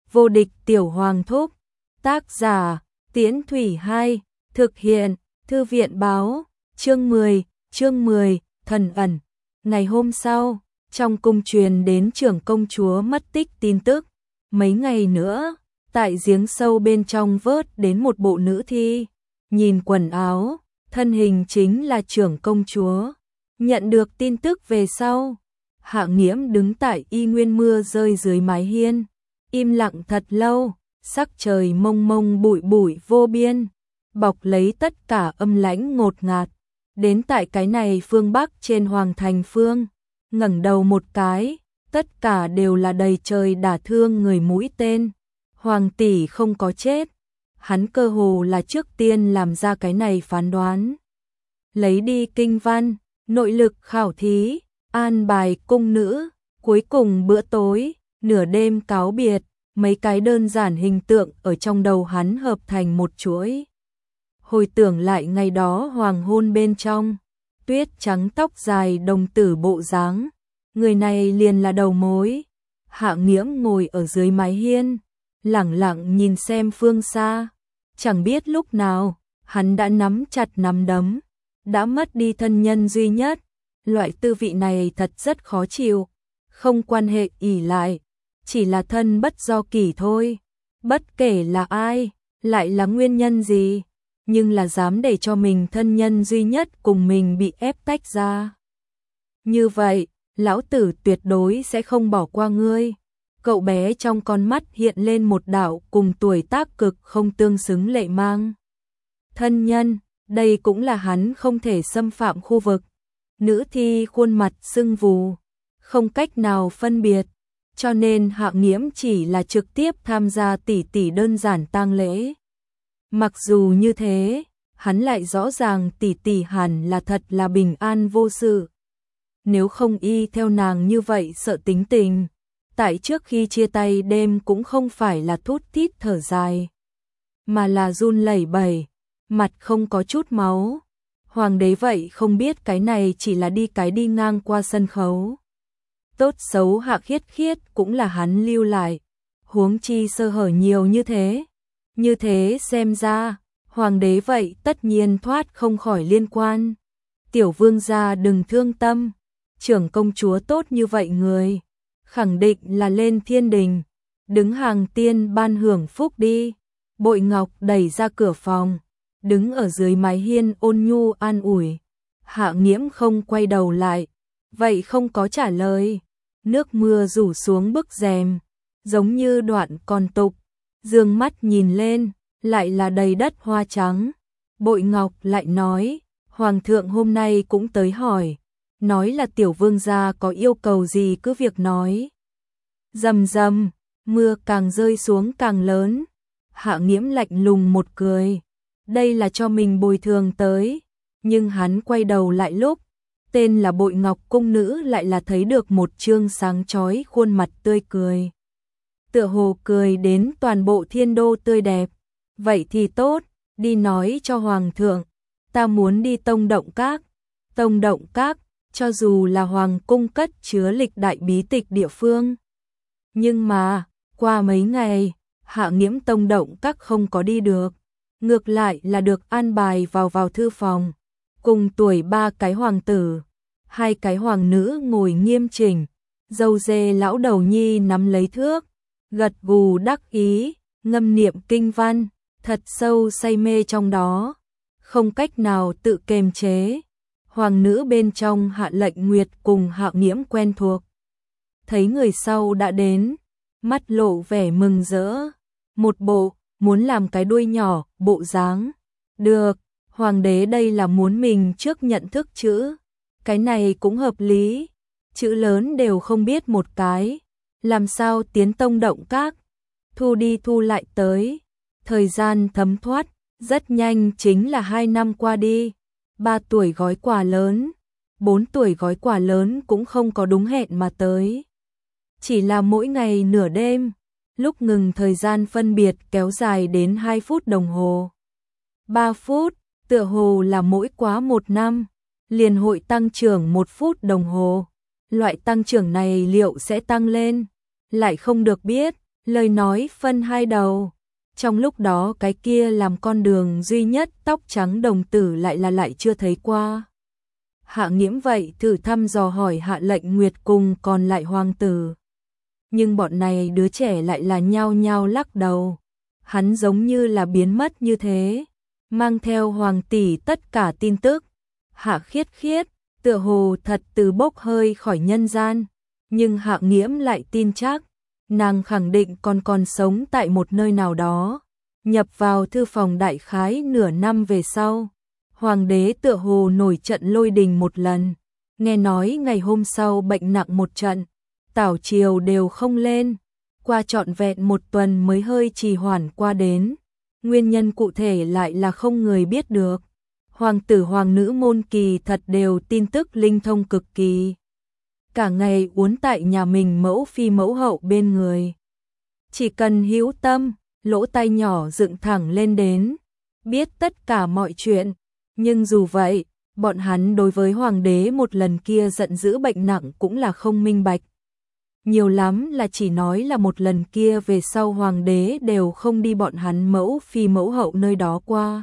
Vô địch tiểu hoàng thúc. Tác giả, Tiễn Thủy 2, thực hiện, Thư viện báo, chương 10, thần ẩn. Ngày hôm sau, trong cung truyền đến trưởng công chúa mất tích tin tức. Mấy ngày nữa, tại giếng sâu bên trong vớt đến một bộ nữ thi. Nhìn quần áo, thân hình chính là trưởng công chúa. Nhận được tin tức về sau, Hạ Nghiễm đứng tại y nguyên mưa rơi dưới mái hiên, im lặng thật lâu, sắc trời mông mông bụi bụi vô biên, bọc lấy tất cả âm lãnh ngột ngạt. Đến tại cái này phương Bắc trên Hoàng Thành Phương, ngẩng đầu một cái, tất cả đều là đầy trời đả thương người mũi tên. Hoàng tỷ không có chết, hắn cơ hồ là trước tiên làm ra cái này phán đoán. Lấy đi kinh văn, nội lực khảo thí, an bài cung nữ, cuối cùng bữa tối, nửa đêm cáo biệt, mấy cái đơn giản hình tượng ở trong đầu hắn hợp thành một chuỗi. Hồi tưởng lại ngày đó hoàng hôn bên trong, tuyết trắng tóc dài đồng tử bộ dáng, người này liền là đầu mối. Hạ Nghiễm ngồi ở dưới mái hiên, lẳng lặng nhìn xem phương xa, chẳng biết lúc nào, hắn đã nắm chặt nắm đấm, đã mất đi thân nhân duy nhất, loại tư vị này thật rất khó chịu, không quan hệ ỷ lại, chỉ là thân bất do kỷ thôi, bất kể là ai, lại là nguyên nhân gì, nhưng là dám để cho mình thân nhân duy nhất cùng mình bị ép tách ra. Như vậy, lão tử tuyệt đối sẽ không bỏ qua ngươi. Cậu bé trong con mắt hiện lên một đạo cùng tuổi tác cực không tương xứng lệ mang. Thân nhân, đây cũng là hắn không thể xâm phạm khu vực. Nữ thi khuôn mặt sưng vù, không cách nào phân biệt, cho nên Hạ Nghiễm chỉ là trực tiếp tham gia tỷ đơn giản tang lễ. Mặc dù như thế, hắn lại rõ ràng tỷ hẳn là thật là bình an vô sự. Nếu không y theo nàng như vậy sợ tính tình, tại trước khi chia tay đêm cũng không phải là thút thít thở dài, mà là run lẩy bẩy, mặt không có chút máu. Hoàng đế vậy không biết cái này chỉ là đi ngang qua sân khấu. Tốt xấu Hạ Khiết Khiết cũng là hắn lưu lại, huống chi sơ hở nhiều như thế. Như thế xem ra, hoàng đế vậy tất nhiên thoát không khỏi liên quan. Tiểu vương gia đừng thương tâm, trưởng công chúa tốt như vậy người, khẳng định là lên thiên đình, đứng hàng tiên ban hưởng phúc đi. Bội Ngọc đẩy ra cửa phòng, đứng ở dưới mái hiên ôn nhu an ủi. Hạ Nghiễm không quay đầu lại, vậy không có trả lời. Nước mưa rủ xuống bức rèm, giống như đoạn còn tục, dương mắt nhìn lên, lại là đầy đất hoa trắng. Bội Ngọc lại nói, hoàng thượng hôm nay cũng tới hỏi, nói là tiểu vương gia có yêu cầu gì cứ việc nói. Rầm rầm, mưa càng rơi xuống càng lớn. Hạ Nghiễm lạnh lùng một cười, đây là cho mình bồi thường tới, nhưng hắn quay đầu lại lúc tên là Bội Ngọc cung nữ lại là thấy được một trương sáng chói khuôn mặt tươi cười. Tựa hồ cười đến toàn bộ thiên đô tươi đẹp. Vậy thì tốt, đi nói cho hoàng thượng, ta muốn đi Tông Động Các. Tông Động Các, cho dù là hoàng cung cất chứa lịch đại bí tịch địa phương. Nhưng mà, qua mấy ngày, Hạ Nghiễm Tông Động Các không có đi được, ngược lại là được an bài vào thư phòng. Cùng tuổi 3 cái hoàng tử, 2 cái hoàng nữ ngồi nghiêm chỉnh, dâu dê lão đầu nhi nắm lấy thước, gật gù đắc ý, ngâm niệm kinh văn, thật sâu say mê trong đó, không cách nào tự kiềm chế. Hoàng nữ bên trong Hạ Lệnh Nguyệt cùng Hạ Nghiễm quen thuộc, thấy người sau đã đến, mắt lộ vẻ mừng rỡ, một bộ muốn làm cái đuôi nhỏ bộ dáng. Được, hoàng đế đây là muốn mình trước nhận thức chữ, cái này cũng hợp lý, chữ lớn đều không biết một cái, làm sao tiến Tông Động Các. Thu đi thu lại tới, thời gian thấm thoát, rất nhanh chính là 2 năm qua đi. 3 tuổi gói quà lớn, 4 tuổi gói quà lớn cũng không có đúng hẹn mà tới. Chỉ là mỗi ngày nửa đêm, lúc ngừng thời gian phân biệt kéo dài đến 2 phút đồng hồ. 3 phút, tựa hồ là mỗi quá 1 năm, liền hội tăng trưởng 1 phút đồng hồ. Loại tăng trưởng này liệu sẽ tăng lên? Lại không được biết, Lời nói phân hai đầu. Trong lúc đó cái kia làm con đường duy nhất tóc trắng đồng tử lại chưa thấy qua. Hạ Nghiễm vậy thử thăm dò hỏi Hạ Lệnh Nguyệt cùng còn lại hoàng tử. Nhưng bọn này đứa trẻ lại là nhao nhao lắc đầu. Hắn giống như là biến mất như thế, mang theo hoàng tỷ tất cả tin tức. Hạ Khiết Khiết, tựa hồ thật từ bốc hơi khỏi nhân gian, nhưng Hạ Nghiễm lại tin chắc, nàng khẳng định còn sống tại một nơi nào đó. Nhập vào thư phòng đại khái nửa năm về sau, hoàng đế tựa hồ nổi trận lôi đình một lần, nghe nói ngày hôm sau bệnh nặng một trận, tảo triều đều không lên, qua trọn vẹn một tuần mới hơi trì hoãn qua đến, nguyên nhân cụ thể lại là không người biết được. Hoàng tử hoàng nữ môn kỳ thật đều tin tức linh thông cực kỳ, cả ngày uốn tại nhà mình mẫu phi mẫu hậu bên người. Chỉ cần hữu tâm, lỗ tai nhỏ dựng thẳng lên đến, biết tất cả mọi chuyện, nhưng dù vậy, bọn hắn đối với hoàng đế một lần kia giận dữ bệnh nặng cũng là không minh bạch. Nhiều lắm là chỉ nói là một lần kia về sau hoàng đế đều không đi bọn hắn mẫu phi mẫu hậu nơi đó qua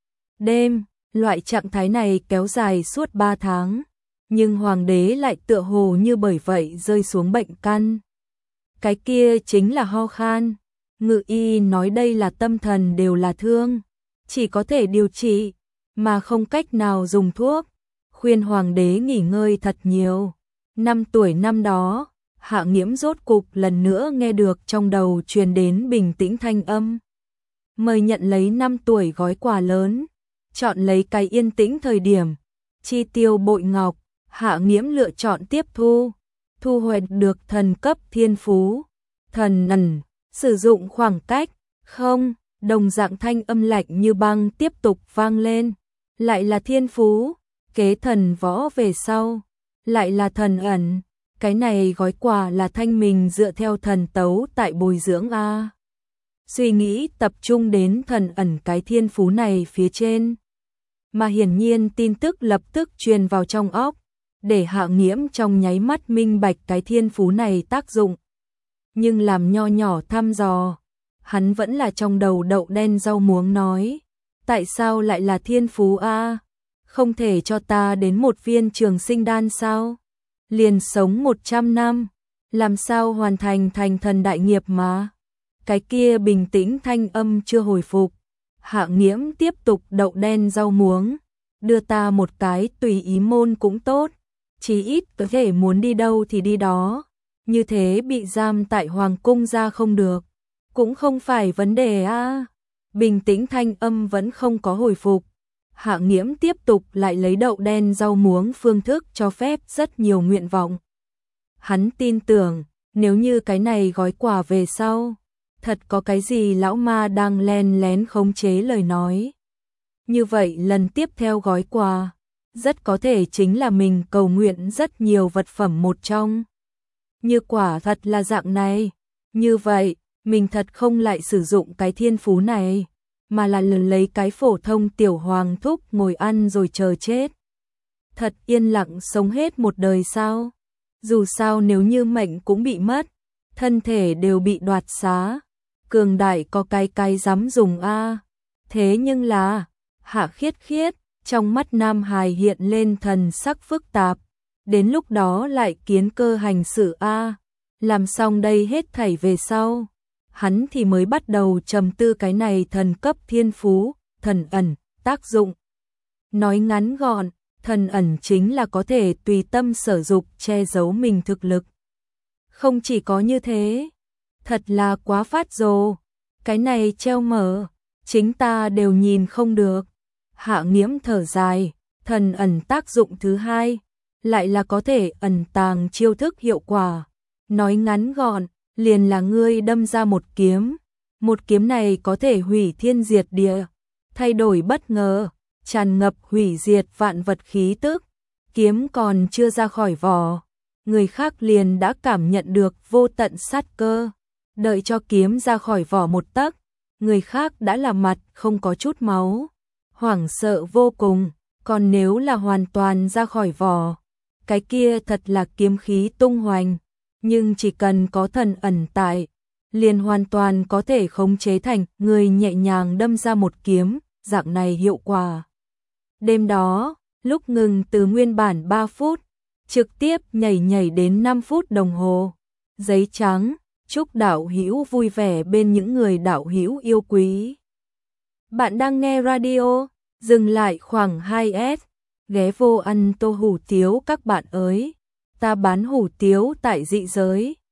đêm, loại trạng thái này kéo dài suốt 3 tháng, nhưng hoàng đế lại tựa hồ như bởi vậy rơi xuống bệnh căn. Cái kia chính là ho khan, ngự y nói đây là tâm thần đều là thương, chỉ có thể điều trị, mà không cách nào dùng thuốc, khuyên hoàng đế nghỉ ngơi thật nhiều. 5 tuổi năm đó, Hạ Nghiễm rốt cục lần nữa nghe được trong đầu truyền đến bình tĩnh thanh âm. Mời nhận lấy 5 tuổi gói quà lớn, chọn lấy cái yên tĩnh thời điểm, chi tiêu bội ngọc, Hạ Nghiễm lựa chọn tiếp thu hoạch được thần cấp thiên phú, thần ẩn, sử dụng khoảng cách, không, đồng dạng thanh âm lạnh như băng tiếp tục vang lên, lại là thiên phú, kế thần võ về sau, lại là thần ẩn, cái này gói quà là Thanh mình dựa theo thần tấu tại bồi dưỡng a. Suy nghĩ tập trung đến thần ẩn cái thiên phú này phía trên, mà hiển nhiên tin tức lập tức truyền vào trong óc, để Hạ Nghiễm trong nháy mắt minh bạch cái thiên phú này tác dụng. Nhưng làm nho nhỏ thăm dò, hắn vẫn là trong đầu đậu đen rau muống nói, tại sao lại là thiên phú a? Không thể cho ta đến một viên trường sinh đan sao? Liền sống 100 năm, làm sao hoàn thành thành thần đại nghiệp mà? Cái kia bình tĩnh thanh âm chưa hồi phục. Hạ Nghiễm tiếp tục đậu đen rau muống, đưa ta một cái tùy ý môn cũng tốt, chí ít có thể muốn đi đâu thì đi đó, như thế bị giam tại hoàng cung ra không được, cũng không phải vấn đề a. Bình tĩnh thanh âm vẫn không có hồi phục. Hạ Nghiễm tiếp tục lại lấy đậu đen rau muống phương thức cho phép rất nhiều nguyện vọng. Hắn tin tưởng, nếu như cái này gói quà về sau, thật có cái gì lão ma đang len lén khống chế lời nói. Như vậy lần tiếp theo gói quà, rất có thể chính là mình cầu nguyện rất nhiều vật phẩm một trong. Như quả thật là dạng này, như vậy, mình thật không lại sử dụng cái thiên phú này, mà là lấy cái phổ thông tiểu hoàng thúc ngồi ăn rồi chờ chết. Thật yên lặng sống hết một đời sao? Dù sao nếu như mệnh cũng bị mất, thân thể đều bị đoạt xá, cường đại có cái dám dùng a. Thế nhưng là, Hạ Khiết Khiết, trong mắt Nam Hài hiện lên thần sắc phức tạp, đến lúc đó lại kiến cơ hành sự a. Làm xong đây hết thảy về sau, hắn thì mới bắt đầu trầm tư cái này thần cấp thiên phú, thần ẩn, tác dụng. Nói ngắn gọn, thần ẩn chính là có thể tùy tâm sở dục che giấu mình thực lực. Không chỉ có như thế, thật là quá phát rồ, cái này treo mở, chính ta đều nhìn không được. Hạ Nghiễm thở dài, thần ẩn tác dụng thứ hai, lại là có thể ẩn tàng chiêu thức hiệu quả. Nói ngắn gọn, liền là ngươi đâm ra một kiếm này có thể hủy thiên diệt địa, thay đổi bất ngờ, tràn ngập hủy diệt vạn vật khí tức. Kiếm còn chưa ra khỏi vỏ, người khác liền đã cảm nhận được vô tận sát cơ. Đợi cho kiếm ra khỏi vỏ một tấc, người khác đã là mặt không có chút máu, hoảng sợ vô cùng. Còn nếu là hoàn toàn ra khỏi vỏ, cái kia thật là kiếm khí tung hoành. Nhưng chỉ cần có thần ẩn tại, liền hoàn toàn có thể khống chế thành người nhẹ nhàng đâm ra một kiếm, dạng này hiệu quả. Đêm đó, lúc ngừng từ nguyên bản 3 phút, trực tiếp nhảy đến 5 phút đồng hồ. Giấy trắng, chúc đạo hữu vui vẻ bên những người đạo hữu yêu quý. Bạn đang nghe radio, dừng lại khoảng 2S, ghé vô ăn tô hủ tiếu các bạn ơi. Ta bán hủ tiếu tại dị giới.